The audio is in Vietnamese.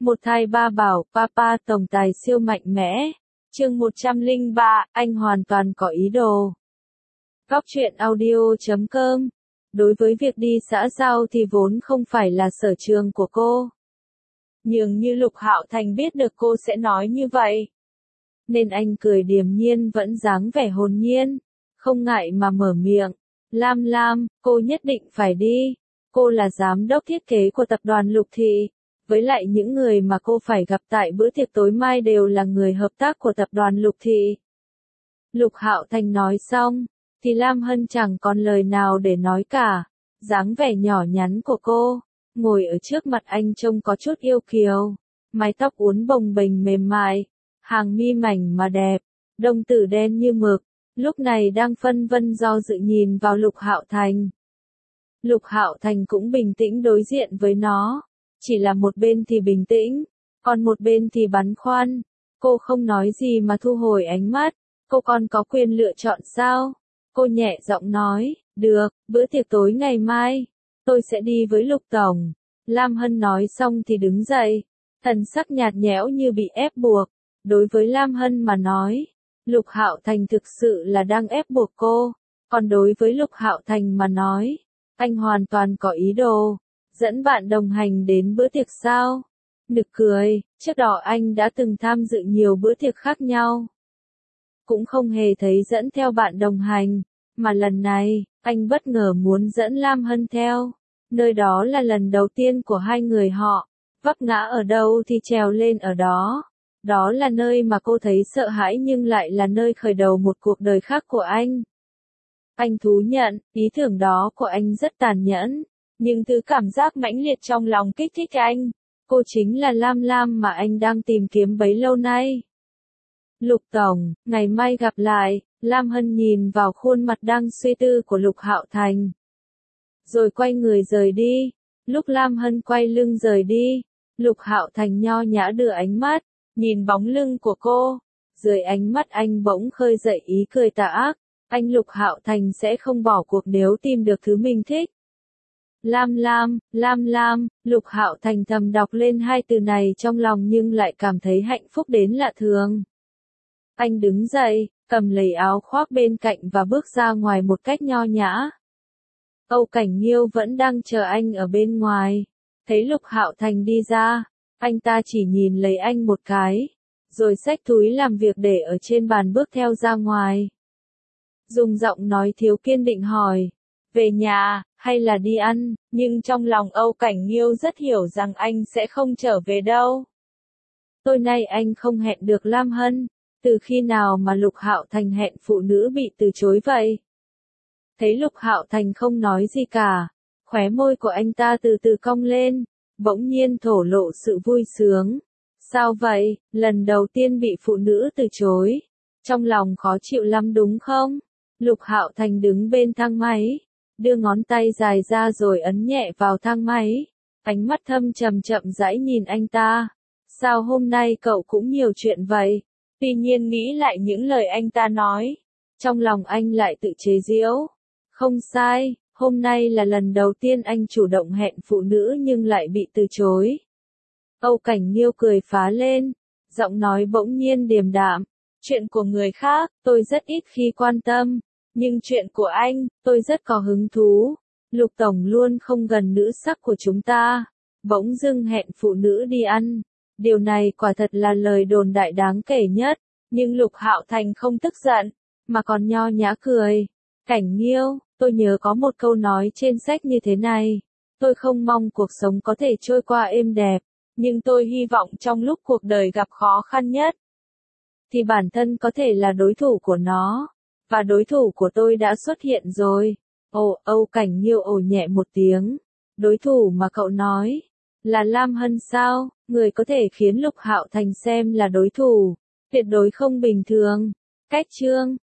Một thai ba bảo, papa tổng tài siêu mạnh mẽ. Chương 103, anh hoàn toàn có ý đồ. Góc truyện audio.com. Đối với việc đi xã giao thì vốn không phải là sở trường của cô. Nhưng như Lục Hạo Thành biết được cô sẽ nói như vậy, nên anh cười điềm nhiên vẫn dáng vẻ hồn nhiên, không ngại mà mở miệng. Lam Lam, cô nhất định phải đi. Cô là giám đốc thiết kế của tập đoàn Lục Thị. Với lại những người mà cô phải gặp tại bữa tiệc tối mai đều là người hợp tác của tập đoàn Lục Thị. Lục Hạo Thành nói xong, thì Lam Hân chẳng còn lời nào để nói cả. Dáng vẻ nhỏ nhắn của cô, ngồi ở trước mặt anh trông có chút yêu kiều. Mái tóc uốn bồng bềnh mềm mại, hàng mi mảnh mà đẹp, đồng tử đen như mực, lúc này đang phân vân do dự nhìn vào Lục Hạo Thành. Lục Hạo Thành cũng bình tĩnh đối diện với nó, chỉ là một bên thì bình tĩnh, còn một bên thì băn khoăn. Cô không nói gì mà thu hồi ánh mắt, cô còn có quyền lựa chọn sao? Cô nhẹ giọng nói, được, bữa tiệc tối ngày mai, tôi sẽ đi với Lục Tổng. Lam Hân nói xong thì đứng dậy, thần sắc nhạt nhẽo như bị ép buộc. Đối với Lam Hân mà nói, Lục Hạo Thành thực sự là đang ép buộc cô, còn đối với Lục Hạo Thành mà nói, anh hoàn toàn có ý đồ. Dẫn bạn đồng hành đến bữa tiệc sao? Nực cười, trước đó anh đã từng tham dự nhiều bữa tiệc khác nhau. Cũng không hề thấy dẫn theo bạn đồng hành, mà lần này, anh bất ngờ muốn dẫn Lam Hân theo. Nơi đó là lần đầu tiên của hai người họ, vấp ngã ở đâu thì trèo lên ở đó. Đó là nơi mà cô thấy sợ hãi nhưng lại là nơi khởi đầu một cuộc đời khác của anh. Anh thú nhận, ý tưởng đó của anh rất tàn nhẫn. Nhưng thứ cảm giác mãnh liệt trong lòng kích thích anh. Cô chính là Lam Lam mà anh đang tìm kiếm bấy lâu nay. Lục Tổng, ngày mai gặp lại. Lam Hân nhìn vào khuôn mặt đang suy tư của Lục Hạo Thành, rồi quay người rời đi. Lúc Lam Hân quay lưng rời đi, Lục Hạo Thành nho nhã đưa ánh mắt, nhìn bóng lưng của cô. Dưới ánh mắt anh bỗng khơi dậy ý cười tà ác. Anh Lục Hạo Thành sẽ không bỏ cuộc nếu tìm được thứ mình thích. Lam Lam, Lam Lam, Lục Hạo Thành thầm đọc lên hai từ này trong lòng nhưng lại cảm thấy hạnh phúc đến lạ thường. Anh đứng dậy, cầm lấy áo khoác bên cạnh và bước ra ngoài một cách nho nhã. Âu Cảnh Nghiêu vẫn đang chờ anh ở bên ngoài. Thấy Lục Hạo Thành đi ra, anh ta chỉ nhìn lấy anh một cái, rồi xách túi làm việc để ở trên bàn bước theo ra ngoài. Dùng giọng nói thiếu kiên định hỏi, về nhà, hay là đi ăn, nhưng trong lòng Âu Cảnh Nghiêu rất hiểu rằng anh sẽ không trở về đâu. Tối nay anh không hẹn được Lam Hân, từ khi nào mà Lục Hạo Thành hẹn phụ nữ bị từ chối vậy? Thấy Lục Hạo Thành không nói gì cả, khóe môi của anh ta từ từ cong lên, bỗng nhiên thổ lộ sự vui sướng. Sao vậy, lần đầu tiên bị phụ nữ từ chối, trong lòng khó chịu lắm đúng không? Lục Hạo Thành đứng bên thang máy, đưa ngón tay dài ra rồi ấn nhẹ vào thang máy. Ánh mắt thâm trầm chậm rãi nhìn anh ta. Sao hôm nay cậu cũng nhiều chuyện vậy? Tuy nhiên nghĩ lại những lời anh ta nói, trong lòng anh lại tự chế giễu. Không sai, hôm nay là lần đầu tiên anh chủ động hẹn phụ nữ nhưng lại bị từ chối. Âu Cảnh Nghiêu cười phá lên, giọng nói bỗng nhiên điềm đạm. Chuyện của người khác, tôi rất ít khi quan tâm. Nhưng chuyện của anh, tôi rất có hứng thú. Lục Tổng luôn không gần nữ sắc của chúng ta. Bỗng dưng hẹn phụ nữ đi ăn. Điều này quả thật là lời đồn đại đáng kể nhất. Nhưng Lục Hạo Thành không tức giận, mà còn nho nhã cười. Cảnh Nghiêu, tôi nhớ có một câu nói trên sách như thế này. Tôi không mong cuộc sống có thể trôi qua êm đẹp. Nhưng tôi hy vọng trong lúc cuộc đời gặp khó khăn nhất, thì bản thân có thể là đối thủ của nó. Và đối thủ của tôi đã xuất hiện rồi. Ồ, Âu Cảnh Nghiêu ồ nhẹ một tiếng. Đối thủ mà cậu nói, là Lam Hân sao? Người có thể khiến Lục Hạo Thành xem là đối thủ, tuyệt đối không bình thường. Cách chương